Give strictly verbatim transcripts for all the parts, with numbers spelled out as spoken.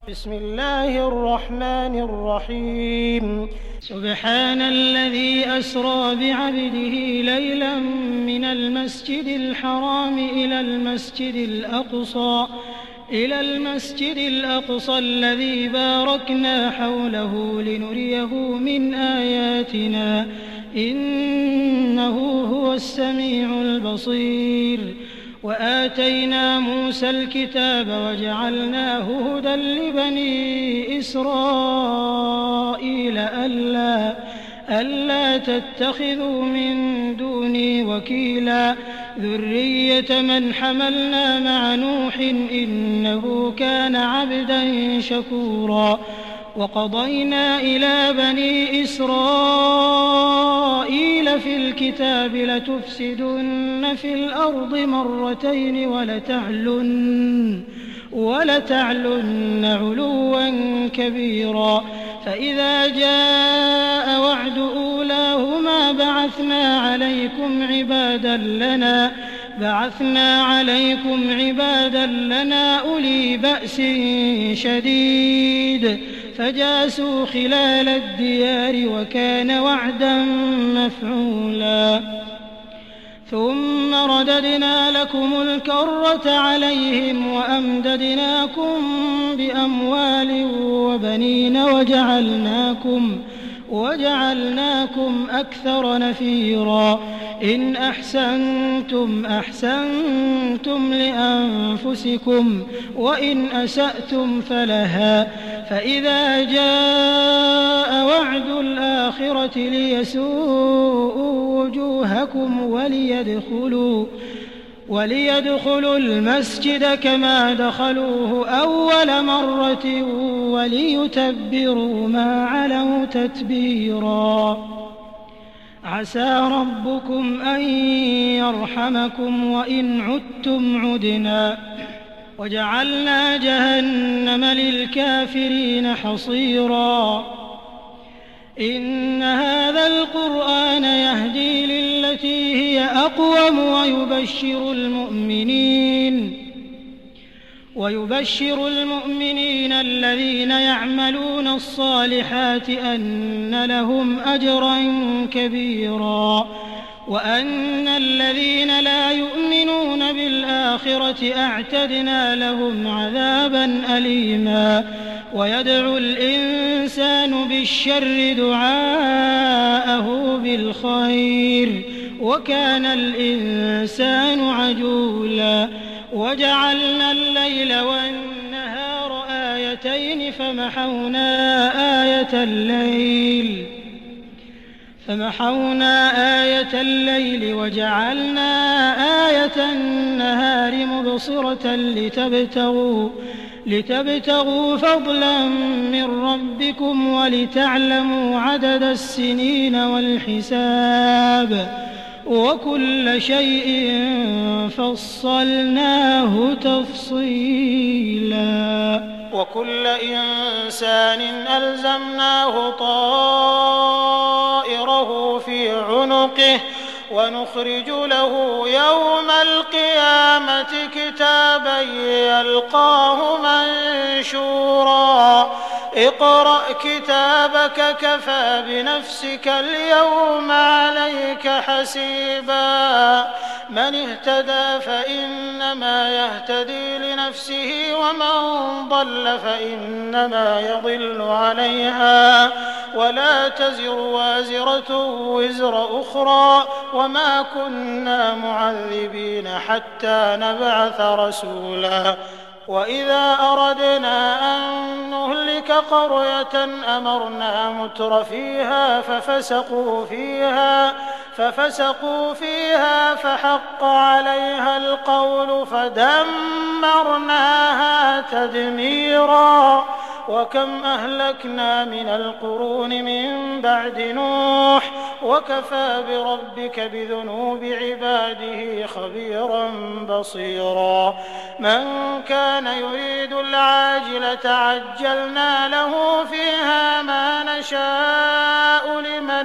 بسم الله الرحمن الرحيم سبحان الذي أسرى بعبده ليلا من المسجد الحرام إلى المسجد الأقصى إلى المسجد الأقصى الذي باركنا حوله لنريه من آياتنا إنه هو السميع البصير وآتينا موسى الكتاب وجعلناه هدى لبني إسرائيل ألا, ألا تتخذوا من دوني وكيلا ذرية من حملنا مع نوح إنه كان عبدا شكورا وقضينا إلى بني إسرائيل في الكتاب لتفسدن في الأرض مرتين ولتعلن, ولتعلن علوا كبيرا فإذا جاء وعد أولاهما بعثنا عليكم عبادا لنا بعثنا عليكم عبادا لنا أولي بأس شديد فجاسوا خلال الديار وكان وعدا مفعولا ثم رددنا لكم الكرة عليهم وأمددناكم بأموال وبنين وجعلناكم وجعلناكم أكثر نفيرا إن أحسنتم أحسنتم لأنفسكم وإن أسأتم فلها فإذا جاء وعد الآخرة ليسوءوا وجوهكم وليدخلوا وليدخلوا المسجد كما دخلوه أول مرة وليتبروا ما علوا تتبيرا عسى ربكم أن يرحمكم وإن عدتم عدنا وجعلنا جهنم للكافرين حصيرا إن هذا القرآن يهدي للتي هي أقوم ويبشر المؤمنين ويبشر المؤمنين الذين يعملون الصالحات أن لهم أجرا كبيرا وأن الذين لا يؤمنون بالآخرة أعتدنا لهم عذابا أليما ويدعو الإنسان بالشر دعاءه بالخير وكان الإنسان عجولا وجعلنا الليل والنهار آيتين فمحونا آية الليل فمحونا آية الليل وجعلنا آية النهار مبصرة لتبتغوا لتبتغوا فضلا من ربكم ولتعلموا عدد السنين والحساب وكل شيء فصلناه تفصيلا وكل إنسان ألزمناه طائره في عنقه ونخرج له يوم القيامة كتابا يلقاه منشورا اقرأ كتابك كفى بنفسك اليوم عليك حسيبا من اهتدى فإنما يهتدي لنفسه ومن ضل فإنما يضل عليها ولا تزر وازرة وزر أخرى وما كنا معذبين حتى نبعث رسولا وإذا أردنا أن نهلك قرية أمرنا متر فيها ففسقوا فيها ففسقوا فيها فحق عليها القول فدمرناها تدميرا وكم أهلكنا من القرون من بعد نوح وكفى بربك بذنوب عباده خبيرا بصيرا من كان يريد العاجلة عجلنا له فيها ما نشاء لمن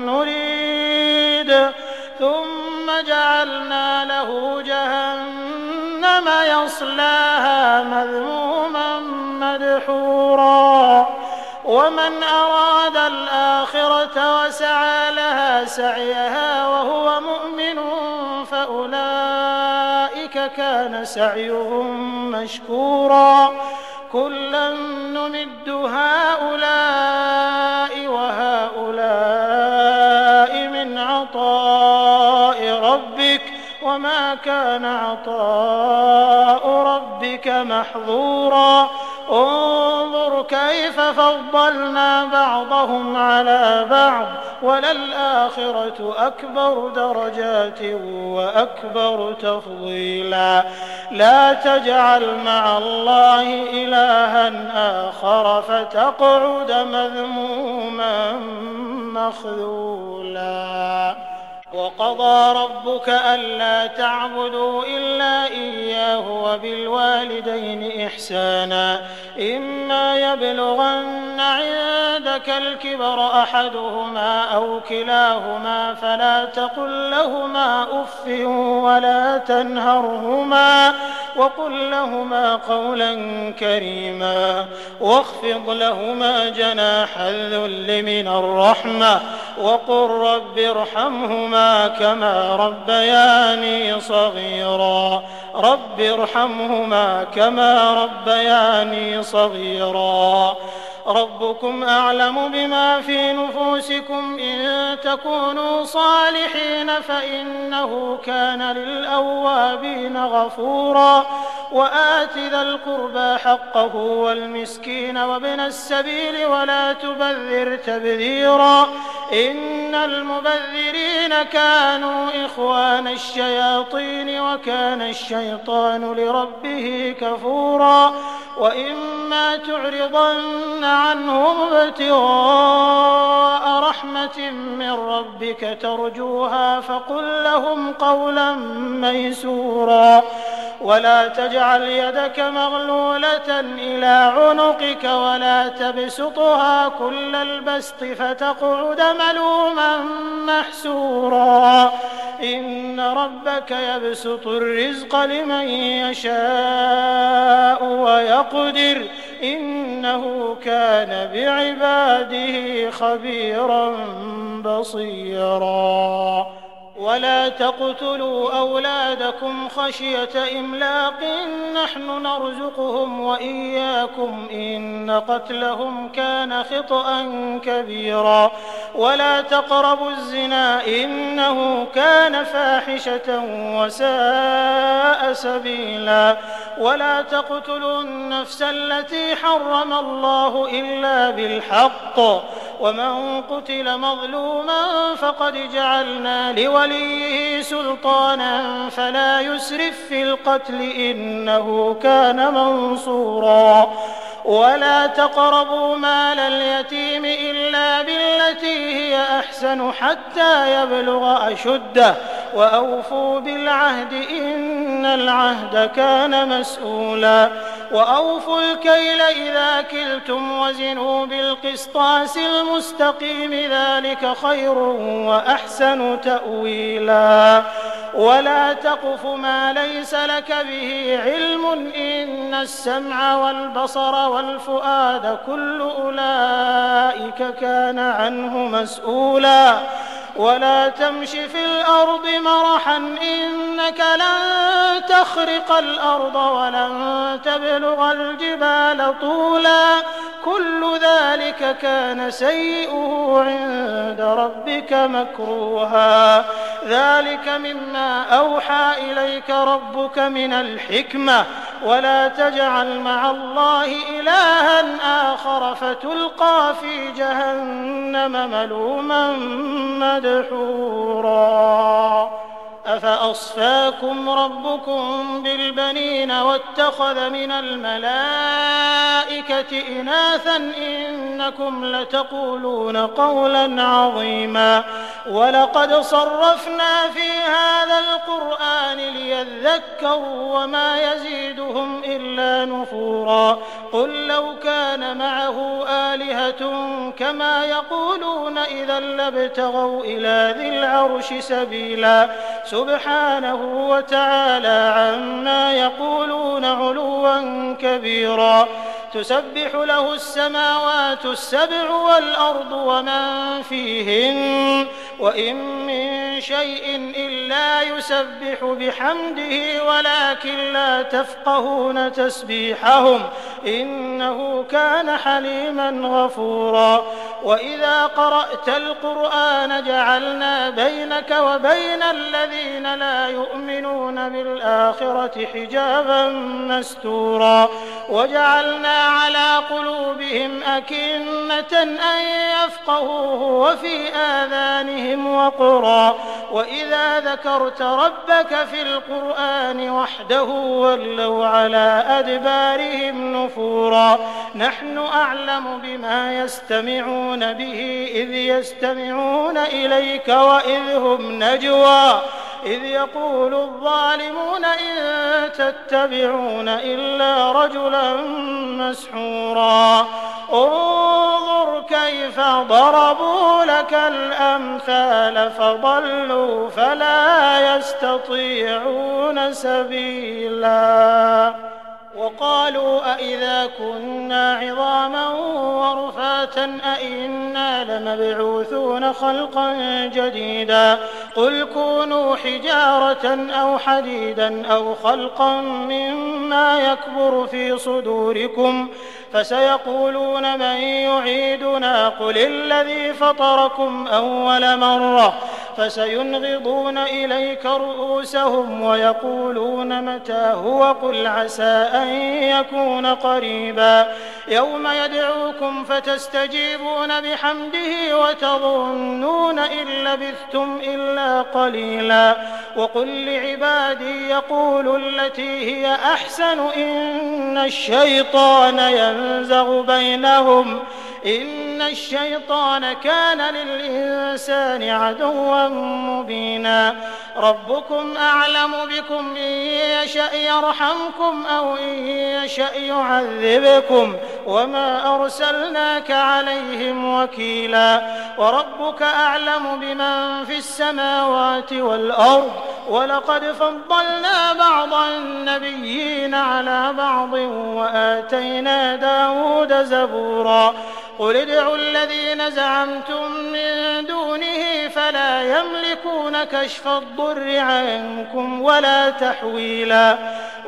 نريد ثم جعلنا له جهنم يصلاها مذموما مدحورا محجورا ومن أراد الآخرة وسعى لها سعيها وهو مؤمن فأولئك كان سعيهم مشكورا كلا نمد هؤلاء وهؤلاء من عطاء ربك وما كان عطاء ربك محظورا انظر كيف فضلنا بعضهم على بعض وللآخرة أكبر درجات وأكبر تفضيلا لا تجعل مع الله إلها آخر فتقعد مذموما مخذولا وقضى ربك ألا تعبدوا إلا إياه وبالوالدين إحسانا إما يبلغن عندك الكبر أحدهما أو كلاهما فلا تقل لهما أف ولا تنهرهما وقل لهما قولا كريما واخفض لهما جناح الذل من الرحمة وقل رب ارحمهما كما ربياني صغيرا رب ارحمهما كما ربياني صغيرا ربكم أعلم بما في نفوسكم إن تكونوا صالحين فإنه كان للأوابين غفورا وآت ذا القربى حقه والمسكين وابن السبيل ولا تبذر تبذيرا إن المبذرين كانوا إخوان الشياطين وكان الشيطان لربه كفورا وإما تعرضن عنهم ابتغاء رحمة من ربك ترجوها فقل لهم قولا ميسورا ولا تجعل يدك مغلولة إلى عنقك ولا تبسطها كل البسط فتقعد ملوما محسورا إن ربك يبسط الرزق لمن يشاء ويقدر إنه كان بعباده خبيرا بصيرا ولا تقتلوا أولادكم خشية إملاق نحن نرزقهم وإياكم إن قتلهم كان خطأ كبيرا ولا تقربوا الزنا إنه كان فاحشة وساء سبيلا ولا تقتلوا النفس التي حرم الله إلا بالحق ومن قتل مظلوما فقد جعلنا لوليه سلطانا فلا يسرف في القتل إنه كان منصورا ولا تقربوا مال اليتيم إلا بالتي هي أحسن حتى يبلغ أشده وأوفوا بالعهد إن العهد كان مسؤولا وأوفوا الكيل إذا كلتم وزنوا بالقسطاس المستقيم ذلك خير وأحسن تأويلا ولا تقف ما ليس لك به علم إن السمع والبصر والفؤاد كل أولئك كان عنه مسؤولا ولا تمش في الأرض مرحا إنك لن تخرق الأرض ولن تبلغ الجبال طولا كل ذلك كان سيئه عند ربك مكروها ذلك مما أوحى إليك ربك من الحكمة ولا تجعل مع الله إلها آخر فتلقى في جهنم ملوما مدحورا أفأصفاكم ربكم بالبنين واتخذ من الملائكة إناثا إنكم لتقولون قولا عظيما ولقد صرفنا في هذا القرآن ليذكروا وما يزيدهم إلا نفورا قل لو كان معه آلهة كما يقولون إذا لابتغوا إلى ذي العرش سبيلا سبحانه وتعالى عما يقولون علوا كبيرا تسبح له السماوات السبع والأرض ومن فيهن وإن من شيء إلا يسبح بحمده ولكن لا تفقهون تسبيحهم إنه كان حليما غفورا وإذا قرأت القرآن جعلنا بينك وبين الذين لا يؤمنون بالآخرة حجابا مستورا وجعلنا على قلوبهم أكنة أن يفقهوه وفي آذانهم وقرا وإذا ذكرت ربك في القرآن وحده ولوا على أدبارهم نفورا نحن أعلم بما يستمعون به إذ يستمعون إليك وإذ هم نجوى إذ يقول الظالمون إن تتبعون إلا رجلا مسحورا انظر كيف ضربوا لك الأمثال فضلوا فلا يستطيعون سبيلا وقالوا أئذا كنا عظاما ورفاتا أئنا لمبعوثون خلقا جديدا قل كونوا حجارة أو حديدا أو خلقا مما يكبر في صدوركم فسيقولون من يعيدنا قل الذي فطركم أول مرة فسينغضون إليك رؤوسهم ويقولون متى هو قل عسى أن يكون قريبا يوم يدعوكم فتستجيبون بحمده وتظنون إن لبثتم إلا قليلا وقل لعبادي يقولوا التي هي أحسن إن الشيطان ينزغ بينهم إن الشيطان كان للإنسان عدوا مبينا ربكم أعلم بكم إن يشأ يرحمكم أو إن يشأ يعذبكم وما أرسلناك عليهم وكيلا وربك أعلم بمن في السماوات والأرض ولقد فضلنا بعض النبيين على بعض وآتينا داود زبورا قل ادعوا الذين زعمتم من دونه فلا يملكون كشف الضر عنكم ولا تحويلا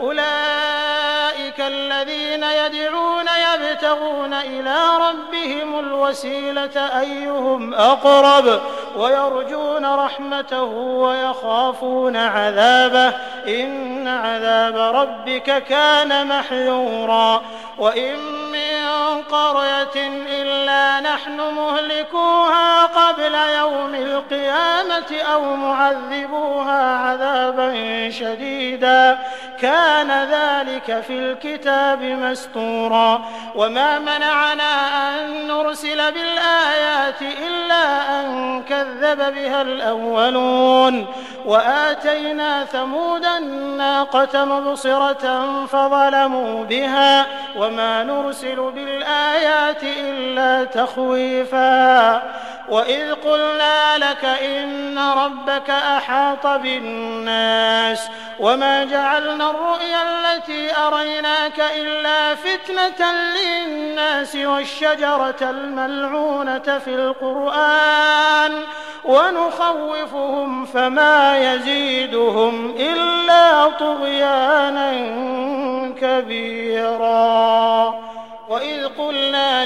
أولئك الذين يدعون يبتغون إلى ربهم الوسيلة أيهم أقرب ويرجون رحمته ويخافون عذابه إن عذاب ربك كان محذورا وإن من قرية إلا نحن مهلكوها قبل يوم القيامة أو معذبوها عذابا شديدا كان ذلك في الكتاب مسطورا وما منعنا أن نرسل بالآيات إلا أن كذب بها الأولون وآتينا ثمود الناقة مبصرة فظلموا بها وما نرسل بالآيات إلا تخويفا وإذ قلنا لك إن ربك أحاط بالناس وما جعلنا الرؤيا التي أريناك إلا فتنة للناس والشجرة الملعونة في القرآن ونخوفهم فما يزيدهم إلا طغيانا كبيرا وإذ قلنا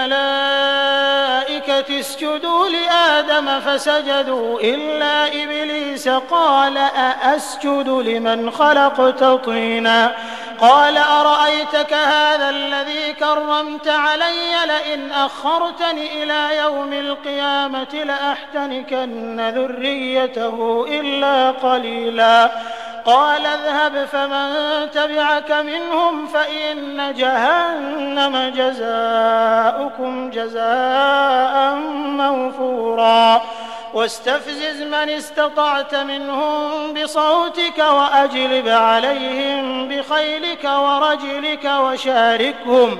للملائكة اسجدوا لآدم فسجدوا إلا إبليس قال أأسجد لمن خلقت طينا قال أرأيتك هذا الذي كرمت علي لئن أخرتني إلى يوم القيامة لأحتنكن ذريته إلا قليلا قال اذهب فمن تبعك منهم فإن جهنم جزاؤكم جزاء موفورا واستفزز من استطعت منهم بصوتك وأجلب عليهم بخيلك ورجلك وشاركهم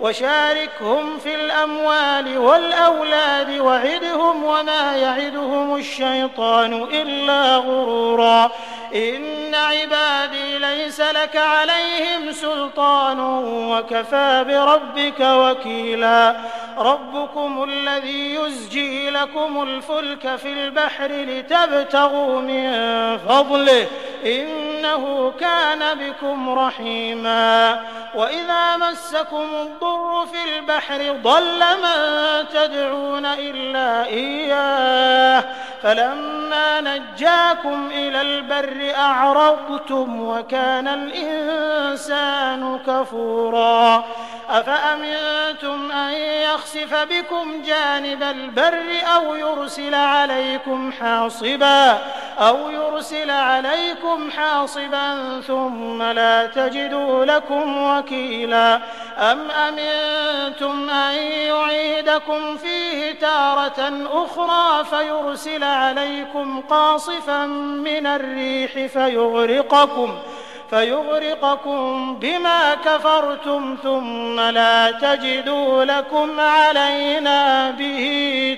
وشاركهم في الأموال والأولاد وعدهم وما يعدهم الشيطان إلا غرورا إن عبادي ليس لك عليهم سلطان وكفى بربك وكيلا ربكم الذي يزجي لكم الفلك في البحر لتبتغوا من فضله إنه كان بكم رحيما وإذا مسكم الضر في البحر ضل من تدعون إلا إياه فلما نجاكم إلى البر أعرضتم وكان الإنسان كفورا أفأمنتم أن يخسف بكم جانب البر أو يرسل عليكم حاصبا أو يرسل عليكم حاصبا ثم لا تجدوا لكم وكيلا أم أمنتم أن يعيدكم فيه تارة أخرى فيرسل عليكم قاصفا من الريح فيغرقكم فيغرقكم بما كفرتم ثم لا تجدوا لكم علينا به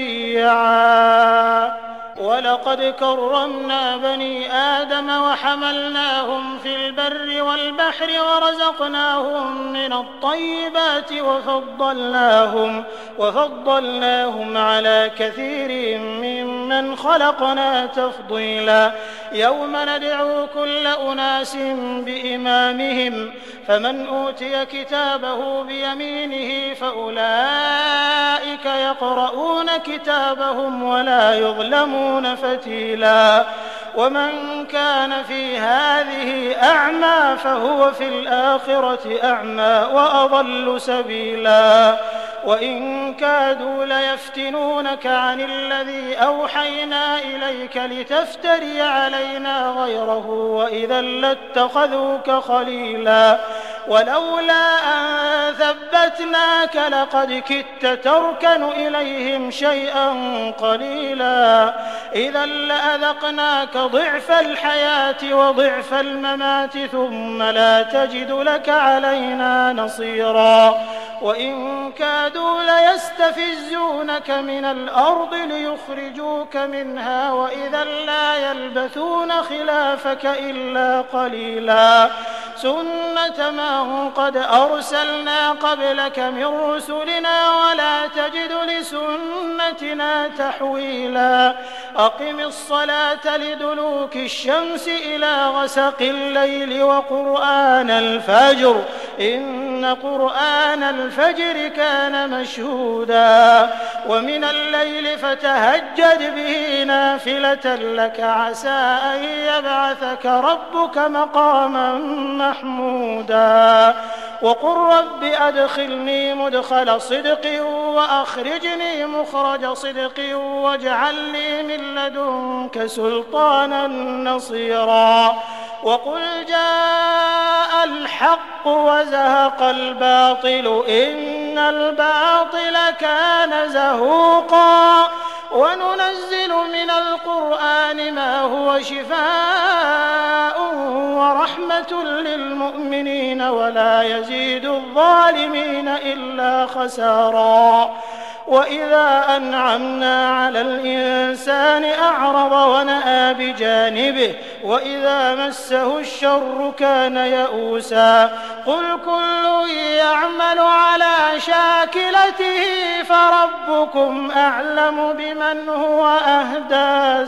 تبيعا ولقد كرمنا بني آدم وحملناهم في البر والبحر ورزقناهم من الطيبات وفضلناهم, وفضلناهم على كثير ممن خلقنا تفضيلا يوم ندعو كل أناس بإمامهم فمن أوتي كتابه بيمينه فأولئك يقرؤون كتابهم ولا يظلمون فتيلا ومن كان في هذه أعمى فهو في الآخرة أعمى وأضل سبيلا وإن كادوا ليفتنونك عن الذي أوحينا إليك لتفتري علينا غيره وإذا لاتخذوك خليلا ولولا أن ثبتناك لقد كدت تركن إليهم شيئا قليلا إذا لأذقناك ضعف الحياة وضعف الممات ثم لا تجد لك علينا نصيرا وإن كادوا ليستفزونك من الأرض ليخرجوك منها وإذا لا يلبثون خلافك إلا قليلا سنة من قد أرسلنا قبلك من رسلنا ولا تجد لسنتنا تحويلا أقم الصلاة لدلوك الشمس إلى غسق الليل وقرآن الفجر إن قرآن الفجر كان مشهودا ومن الليل فتهجد به نافلة لك عسى أن يبعثك ربك مقاما محمودا وقل رب أدخلني مدخل صدق وأخرجني مخرج صدق واجعل لي من لدنك سلطانا نصيرا وقل جاء الحق وزهق الباطل إن الباطل كان زهوقا وننزل من القرآن ما هو شفاء ورحمة للمؤمنين ولا يزيد الظالمين إلا خسارا وإذا أنعمنا على الإنسان أعرض ونأى بجانبه وإذا مسه الشر كان يئوسا قل كل يعمل على شاكلته فربكم أعلم بمن هو أهدى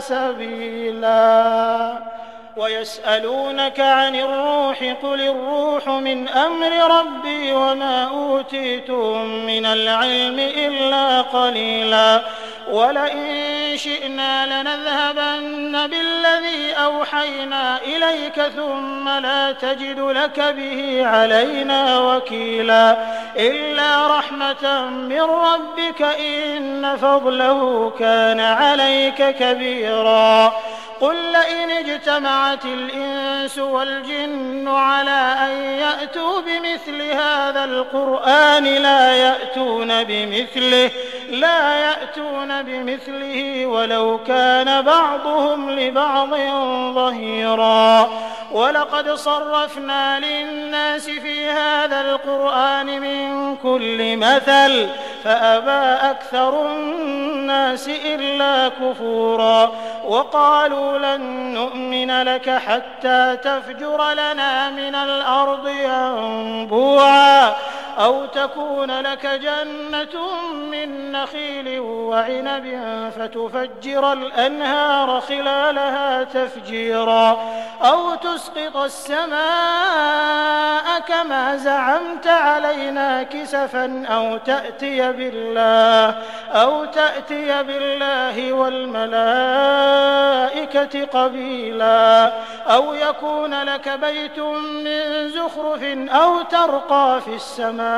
سبيلا ويسألونك عن الروح قل الروح من أمر ربي وما أوتيتم من العلم إلا قليلا ولئن شئنا لنذهبن بالذي أوحينا إليك ثم لا تجد لك به علينا وكيلا إلا رحمة من ربك إن فضله كان عليك كبيرا قل لئن اجتمعت الإنس والجن على أن يأتوا بمثل هذا القرآن لا يأتون بمثله لا يأتون بمثله ولو كان بعضهم لبعض ظهيرا ولقد صرفنا للناس في هذا القرآن من كل مثل فأبى أكثر الناس إلا كفورا وقالوا لن نؤمن لك حتى تفجر لنا من الأرض ينبوعا أو تكون لك جنة من نخيل وعنب فتفجر الأنهار خلالها تفجيرا أو تسقط السماء كما زعمت علينا كسفا أو تأتي بالله أو تأتي بالله والملائكة قبيلا أو يكون لك بيت من زخرف أو ترقى في السماء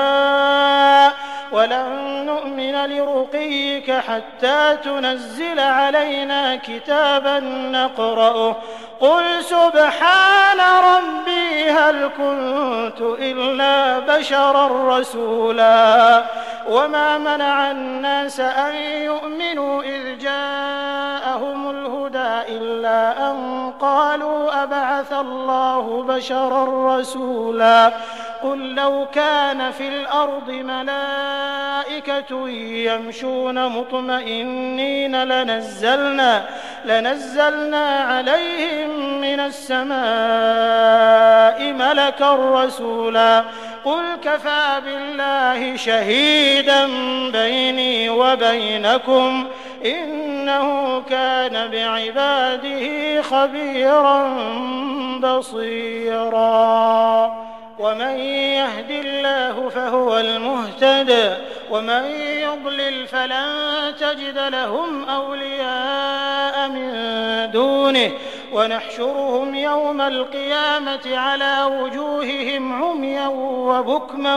ولن نؤمن لرقيك حتى تنزل علينا كتابا نقرأه قل سبحان ربي هل كنت إلا بشرا رسولا وما منع الناس أن يؤمنوا إذ جاءهم الهدى إلا أن قالوا أبعث الله بشرا رسولا قل لو كان في الأرض ملائكة يمشون مطمئنين لنزلنا, لنزلنا عليهم من السماء ملكا رسولا قل كفى بالله شهيدا بيني وبينكم إنه كان بعباده خبيرا بصيرا ومن يهد الله فهو المهتد ومن يضلل فلن تجد لهم أولياء من دونه ونحشرهم يوم القيامة على وجوههم عميا وبكما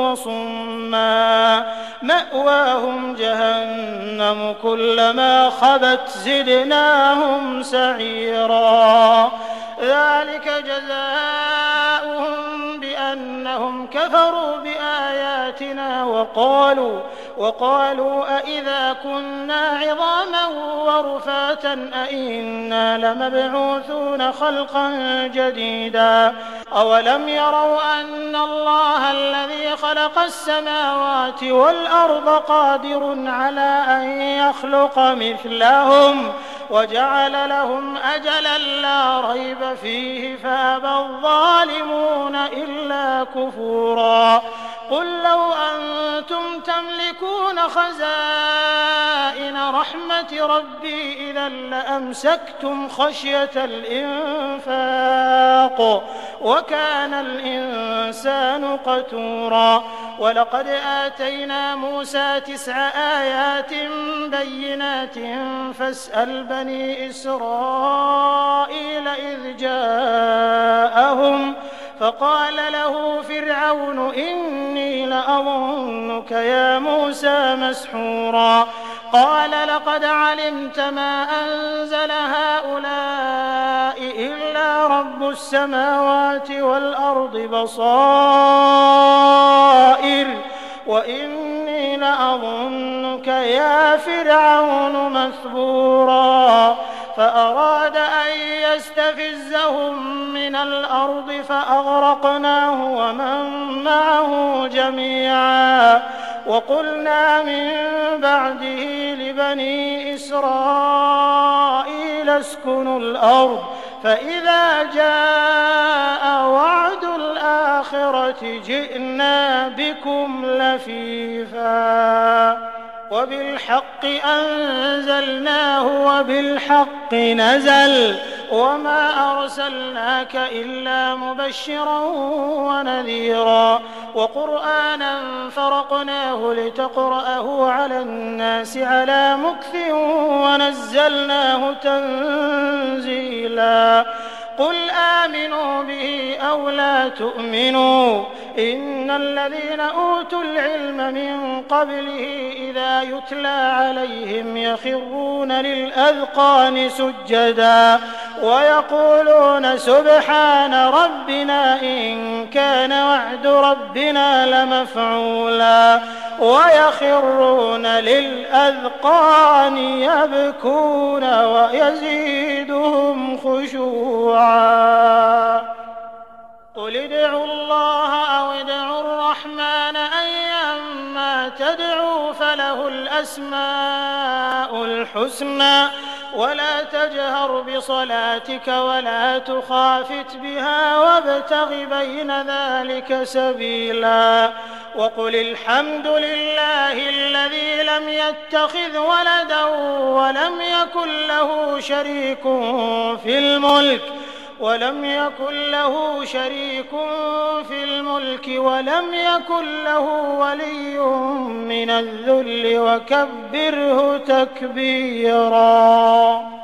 وصما مأواهم جهنم كلما خبت زدناهم سعيرا ذلك جزاؤهم بأنهم كفروا بآياتنا وقالوا وقالوا أئذا كنا عظاما ورفاتا أئنا لمبعوثون خلقا جديدا أولم يروا أن الله الذي خلق السماوات والأرض قادر على أن يخلق مثلهم وجعل لهم أجلا لا ريب فيه فأبى الظالمون إلا كفورا قل لو أنتم تملكون خزائن رحمة ربي إذا لأمسكتم خشية الإنفاق وكان الإنسان قتورا ولقد آتينا موسى تسع آيات بينات فاسأل بني إسرائيل إذ جاءهم فقال له فرعون إني لأظنك يا موسى مسحورا قال لقد علمت ما أنزل هؤلاء إلا رب السماوات والأرض بصائر وإني لأظنك يا فرعون مثبورا فأراد أن يستفزهم من الأرض فأغرقناه ومن معه جميعا وقلنا من بعده لبني إسرائيل اسكنوا الأرض فإذا جاء وعد الآخرة جئنا بكم لفيفا وبالحق أنزلناه وبالحق نزل وما أرسلناك إلا مبشرا ونذيرا وقرآنا فرقناه لتقرأه على الناس على مكث ونزلناه تنزيلا قل آمنوا به أو لا تؤمنوا إن الذين أوتوا العلم من قبله إذا يتلى عليهم يخرون للأذقان سجدا ويقولون سبحان ربنا إن كان وعد ربنا لمفعولا ويخرون للأذقان يبكون ويزيدهم خشوعا قل ادعوا الله أو ادعوا الرحمن أيما تدعوا فله الأسماء الحسنى ولا تجهر بصلاتك ولا تخافت بها وابتغ بين ذلك سبيلا وقل الحمد لله الذي لم يتخذ ولدا ولم يكن له شريك في الملك ولم يكن له شريك في الملك ولم يكن له ولي من الذل وكبره تكبيرا.